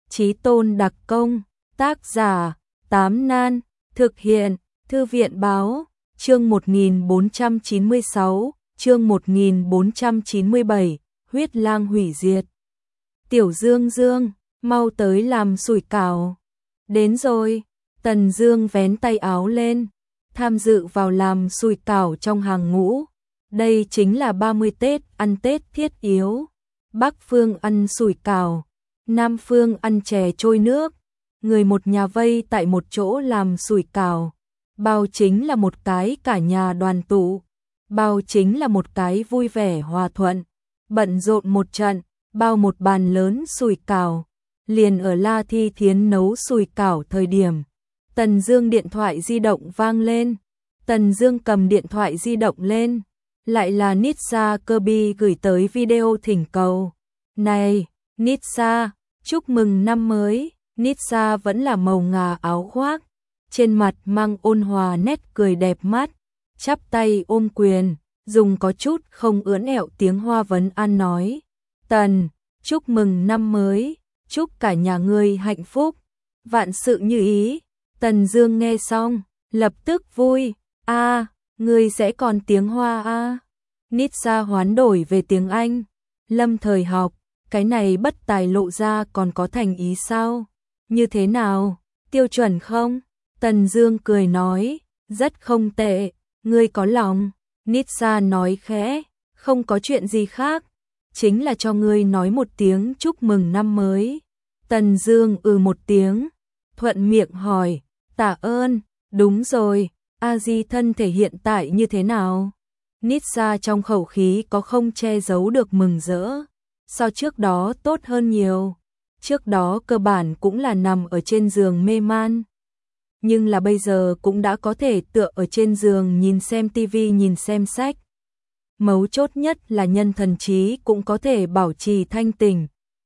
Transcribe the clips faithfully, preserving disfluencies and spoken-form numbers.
Chí tôn đặc công, tác giả, Tám Nan, thực hiện, Thư viện báo, chương một nghìn bốn trăm chín mươi sáu, chương một nghìn bốn trăm chín mươi bảy, huyết lang hủy diệt. Tiểu Dương Dương, mau tới làm sủi cảo. Đến rồi, Tần Dương vén tay áo lên, tham dự vào làm sủi cảo trong hàng ngũ. Đây chính là ba mươi Tết, ăn Tết thiết yếu. Bắc phương ăn sủi cảo, Nam phương ăn chè trôi nước. Người một nhà vây tại một chỗ làm sủi cảo, bao chính là một cái cả nhà đoàn tụ, bao chính là một cái vui vẻ hòa thuận. Bận rộn một trận, bao một bàn lớn sủi cảo. Liền ở La Thi Thiến nấu sủi cảo thời điểm, Tần Dương điện thoại di động vang lên. Tần Dương cầm điện thoại di động lên, lại là Nitsa Kirby gửi tới video thỉnh cầu. Này, Nitsa, chúc mừng năm mới. Nitsa vẫn là màu ngà áo khoác, trên mặt mang ôn hòa nét cười đẹp mắt, chắp tay ôm quyền, dùng có chút không ưỡn ẹo tiếng Hoa vấn an nói: "Tần, chúc mừng năm mới, chúc cả nhà ngươi hạnh phúc, vạn sự như ý." Tần Dương nghe xong, lập tức vui: "A, à, ngươi sẽ còn tiếng Hoa a?" À? Nitsa hoán đổi về tiếng Anh: "Lâm thời học, cái này bất tài lộ ra còn có thành ý sao? Như thế nào, tiêu chuẩn không?" Tần Dương cười nói: "Rất không tệ, ngươi có lòng." Nitsa nói khẽ: "Không có chuyện gì khác, chính là cho ngươi nói một tiếng chúc mừng năm mới." Tần Dương ừ một tiếng, thuận miệng hỏi: "Tạ ơn." "Đúng rồi, A Di thân thể hiện tại như thế nào?" Nitsa trong khẩu khí có không che giấu được mừng rỡ. "So trước đó tốt hơn nhiều. Trước đó cơ bản cũng là nằm ở trên giường mê man, nhưng là bây giờ cũng đã có thể tựa ở trên giường nhìn xem tivi, nhìn xem sách. Mấu chốt nhất là nhân thần trí cũng có thể bảo trì thanh tỉnh,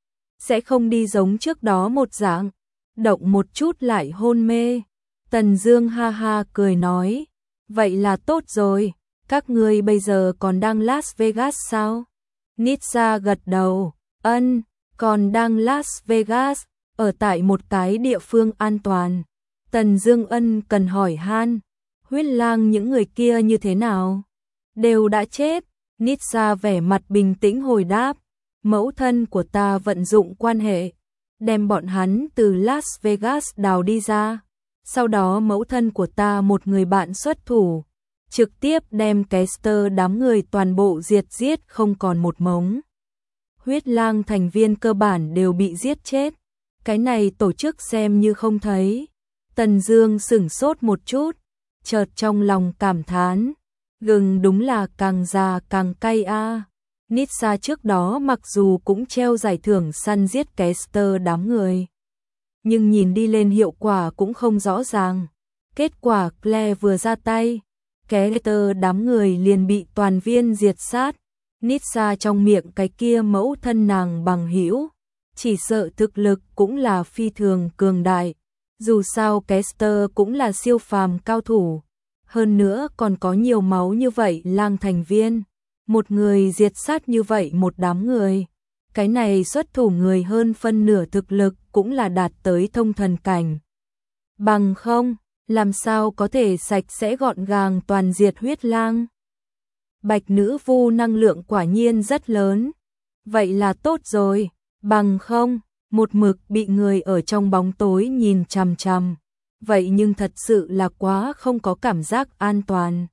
sẽ không đi giống trước đó một dạng, động một chút lại hôn mê." Tần Dương ha ha cười nói: "Vậy là tốt rồi, các ngươi bây giờ còn đang Las Vegas sao?" Nitsa gật đầu: "Ân, còn đang Las Vegas, ở tại một cái địa phương an toàn." Tần Dương ân cần hỏi han: "Huyết lang những người kia như thế nào?" "Đều đã chết." Nitsa vẻ mặt bình tĩnh hồi đáp: "Mẫu thân của ta vận dụng quan hệ, đem bọn hắn từ Las Vegas đào đi ra. Sau đó mẫu thân của ta một người bạn xuất thủ, trực tiếp đem Kester đám người toàn bộ diệt giết không còn một mống. Huyết lang thành viên cơ bản đều bị giết chết. Cái này tổ chức xem như không thấy." Tần Dương sửng sốt một chút, chợt trong lòng cảm thán: "Gừng đúng là càng già càng cay a." À. Nitsa trước đó mặc dù cũng treo giải thưởng săn giết Kester đám người, nhưng nhìn đi lên hiệu quả cũng không rõ ràng. Kết quả Claire vừa ra tay, Kester đám người liền bị toàn viên diệt sát. Nitsa trong miệng cái kia mẫu thân nàng bằng hữu, chỉ sợ thực lực cũng là phi thường cường đại. Dù sao Kester cũng là siêu phàm cao thủ, hơn nữa còn có nhiều máu như vậy lang thành viên, một người diệt sát như vậy một đám người, cái này xuất thủ người hơn phân nửa thực lực cũng là đạt tới thông thần cảnh. Bằng không, làm sao có thể sạch sẽ gọn gàng toàn diệt huyết lang. Bạch nữ vu năng lượng quả nhiên rất lớn. Vậy là tốt rồi, bằng không, một mực bị người ở trong bóng tối nhìn chằm chằm. Vậy nhưng thật sự là quá không có cảm giác an toàn.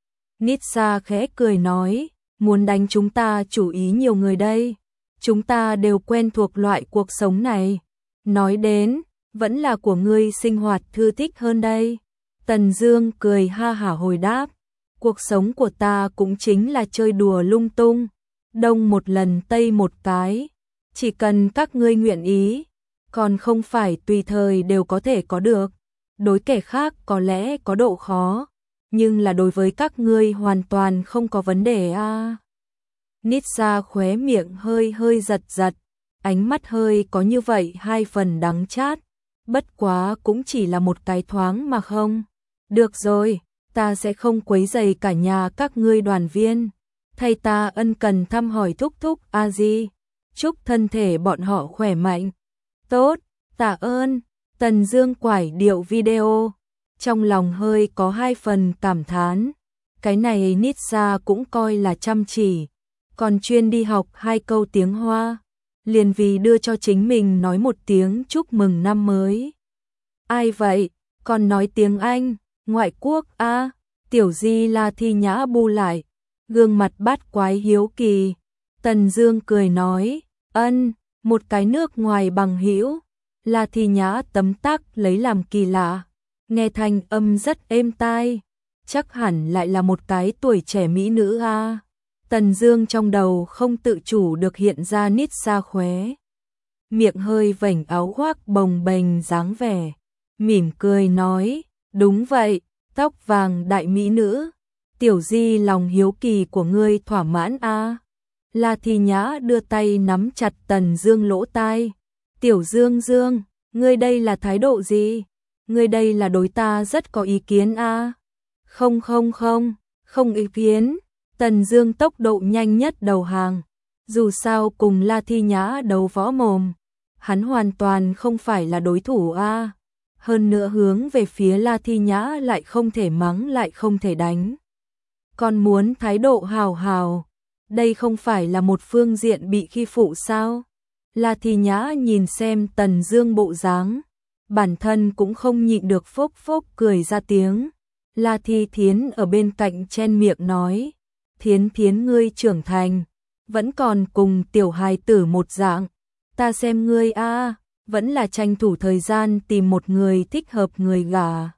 Nitsa khẽ cười nói: "Muốn đánh chúng ta chủ ý nhiều người đây. Chúng ta đều quen thuộc loại cuộc sống này. Nói đến, vẫn là của ngươi sinh hoạt thư thích hơn đây." Tần Dương cười ha hả hồi đáp: "Cuộc sống của ta cũng chính là chơi đùa lung tung, đông một lần tây một cái, chỉ cần các ngươi nguyện ý, còn không phải tùy thời đều có thể có được. Đối kẻ khác có lẽ có độ khó, nhưng là đối với các ngươi hoàn toàn không có vấn đề a." À. Nitsa khóe miệng hơi hơi giật giật, ánh mắt hơi có như vậy hai phần đắng chát, bất quá cũng chỉ là một cái thoáng mà không. "Được rồi, ta sẽ không quấy rầy cả nhà các ngươi đoàn viên, thay ta ân cần thăm hỏi thúc thúc A Di, chúc thân thể bọn họ khỏe mạnh." "Tốt." Tạ ơn, Tần Dương quải điệu video, trong lòng hơi có hai phần cảm thán. Cái này Nitsa cũng coi là chăm chỉ, còn chuyên đi học hai câu tiếng Hoa, liền vì đưa cho chính mình nói một tiếng chúc mừng năm mới. Ai vậy, còn nói tiếng Anh, ngoại quốc a? À? Tiểu Di La Thi Nhã bu lại, gương mặt bát quái hiếu kỳ. Tần Dương cười nói, ân, một cái nước ngoài bằng hữu. La Thi Nhã tấm tắc lấy làm kỳ lạ, nghe thanh âm rất êm tai, chắc hẳn lại là một cái tuổi trẻ mỹ nữ a. À. Tần Dương trong đầu không tự chủ được hiện ra Nitsa khóe miệng hơi vểnh áo khoác bồng bềnh dáng vẻ, mỉm cười nói, đúng vậy, tóc vàng đại mỹ nữ. Tiểu Di lòng hiếu kỳ của ngươi thỏa mãn a. À. La Thi Nhã đưa tay nắm chặt Tần Dương lỗ tai. Tiểu Dương Dương, ngươi đây là thái độ gì? Ngươi đây là đối ta rất có ý kiến a. À? Không không không, không ý kiến. Tần Dương tốc độ nhanh nhất đầu hàng. Dù sao cùng La Thi Nhã đấu võ mồm, hắn hoàn toàn không phải là đối thủ a. À? Hơn nữa hướng về phía La Thi Nhã lại không thể mắng lại không thể đánh. Còn muốn thái độ hào hào, đây không phải là một phương diện bị khi phụ sao? La Thi Nhã nhìn xem Tần Dương bộ dáng, bản thân cũng không nhịn được phốc phốc cười ra tiếng. La Thi Thiến ở bên cạnh chen miệng nói, Thiến Thiến ngươi trưởng thành, vẫn còn cùng tiểu hài tử một dạng, ta xem ngươi a, vẫn là tranh thủ thời gian tìm một người thích hợp người gả.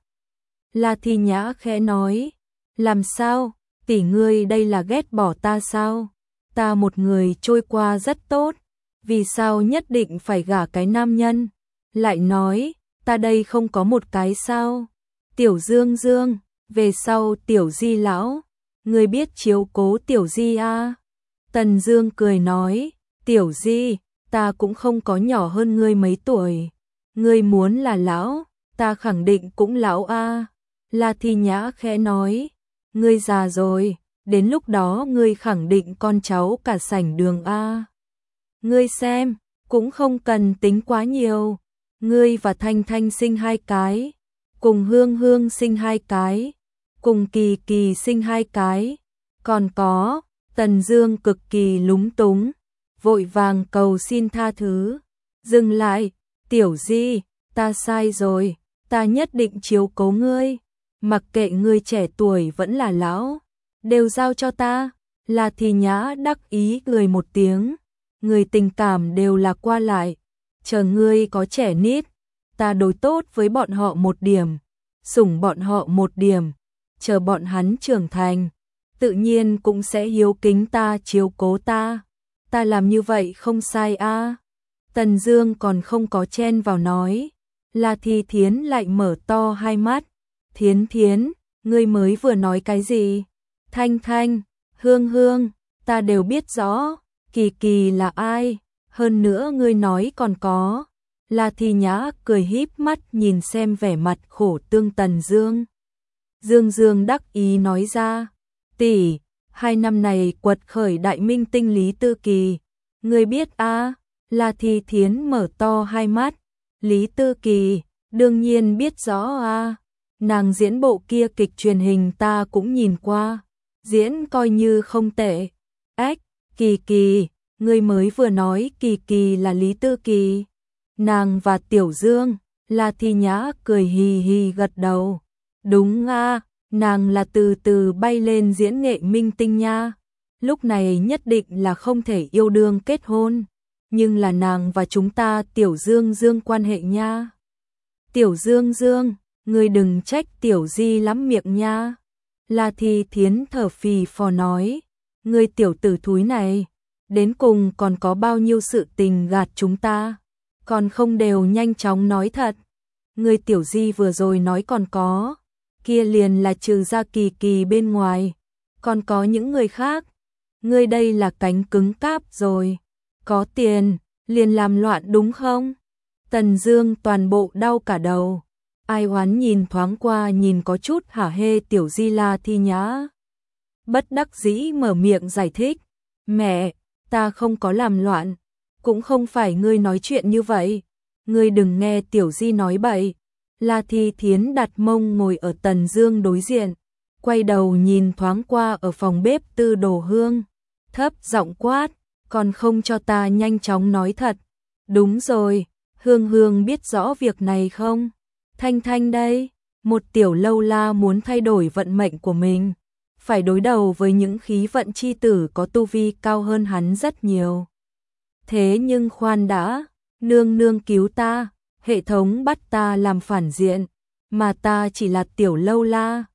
La Thi Nhã khẽ nói, làm sao, tỷ ngươi đây là ghét bỏ ta sao? Ta một người trôi qua rất tốt, vì sao nhất định phải gả cái nam nhân? Lại nói, ta đây không có một cái sao? Tiểu Dương Dương, về sau Tiểu Di lão, ngươi biết chiếu cố Tiểu Di a? Tần Dương cười nói, Tiểu Di, ta cũng không có nhỏ hơn ngươi mấy tuổi. Ngươi muốn là lão, ta khẳng định cũng lão a. La Thi Nhã khẽ nói, ngươi già rồi, đến lúc đó ngươi khẳng định con cháu cả sảnh đường a. Ngươi xem, cũng không cần tính quá nhiều. Ngươi và Thanh Thanh sinh hai cái, cùng Hương Hương sinh hai cái, cùng Kỳ Kỳ sinh hai cái, còn có, Tần Dương cực kỳ lúng túng, vội vàng cầu xin tha thứ. Dừng lại, Tiểu Di, ta sai rồi, ta nhất định chiếu cố ngươi, mặc kệ ngươi trẻ tuổi vẫn là lão, đều giao cho ta. La Thi Nhã đắc ý cười một tiếng, người tình cảm đều là qua lại, chờ ngươi có trẻ nít, ta đối tốt với bọn họ một điểm, sủng bọn họ một điểm, chờ bọn hắn trưởng thành, tự nhiên cũng sẽ hiếu kính ta chiếu cố ta. Ta làm như vậy không sai a. À. Tần Dương còn không có chen vào nói, La Thi Thiến lại mở to hai mắt, Thiến Thiến, ngươi mới vừa nói cái gì? Thanh Thanh, Hương Hương, ta đều biết rõ, Kỳ Kỳ là ai, hơn nữa ngươi nói còn có. La Thi Nhã cười híp mắt nhìn xem vẻ mặt khổ tương Tần Dương. Dương Dương đắc ý nói ra, tỷ, hai năm này quật khởi đại minh tinh Lý Tư Kỳ, ngươi biết a? À? La Thi Thiến mở to hai mắt, Lý Tư Kỳ, đương nhiên biết rõ a. À? Nàng diễn bộ kia kịch truyền hình ta cũng nhìn qua, diễn coi như không tệ. Ách, Kỳ Kỳ, ngươi mới vừa nói Kỳ Kỳ là Lý Tư Kỳ. Nàng và Tiểu Dương, La Thi Nhã cười hì hì gật đầu. Đúng a, à, nàng là từ từ bay lên diễn nghệ minh tinh nha. Lúc này nhất định là không thể yêu đương kết hôn, nhưng là nàng và chúng ta Tiểu Dương Dương quan hệ nha. Tiểu Dương Dương, ngươi đừng trách Tiểu Di lắm miệng nha. La Thi Thiến thở phì phò nói, ngươi tiểu tử thúi này, đến cùng còn có bao nhiêu sự tình gạt chúng ta, còn không đều nhanh chóng nói thật. Ngươi Tiểu Di vừa rồi nói còn có, kia liền là trừ ra Kỳ Kỳ bên ngoài, còn có những người khác. Ngươi đây là cánh cứng cáp rồi, có tiền, liền làm loạn đúng không? Tần Dương toàn bộ đau cả đầu, ai oán nhìn thoáng qua nhìn có chút hả hê Tiểu Di La Thi Nhã. Bất đắc dĩ mở miệng giải thích, mẹ, ta không có làm loạn, cũng không phải ngươi nói chuyện như vậy. Ngươi đừng nghe Tiểu Di nói bậy. La Thi Thiến đặt mông ngồi ở Tần Dương đối diện, quay đầu nhìn thoáng qua ở phòng bếp Tư Đồ Hương, thấp giọng quát, còn không cho ta nhanh chóng nói thật. Đúng rồi, Hương Hương biết rõ việc này không? Thanh Thanh đây, một tiểu lâu la muốn thay đổi vận mệnh của mình, phải đối đầu với những khí vận chi tử có tu vi cao hơn hắn rất nhiều. Thế nhưng khoan đã, nương nương cứu ta, hệ thống bắt ta làm phản diện, mà ta chỉ là tiểu lâu la,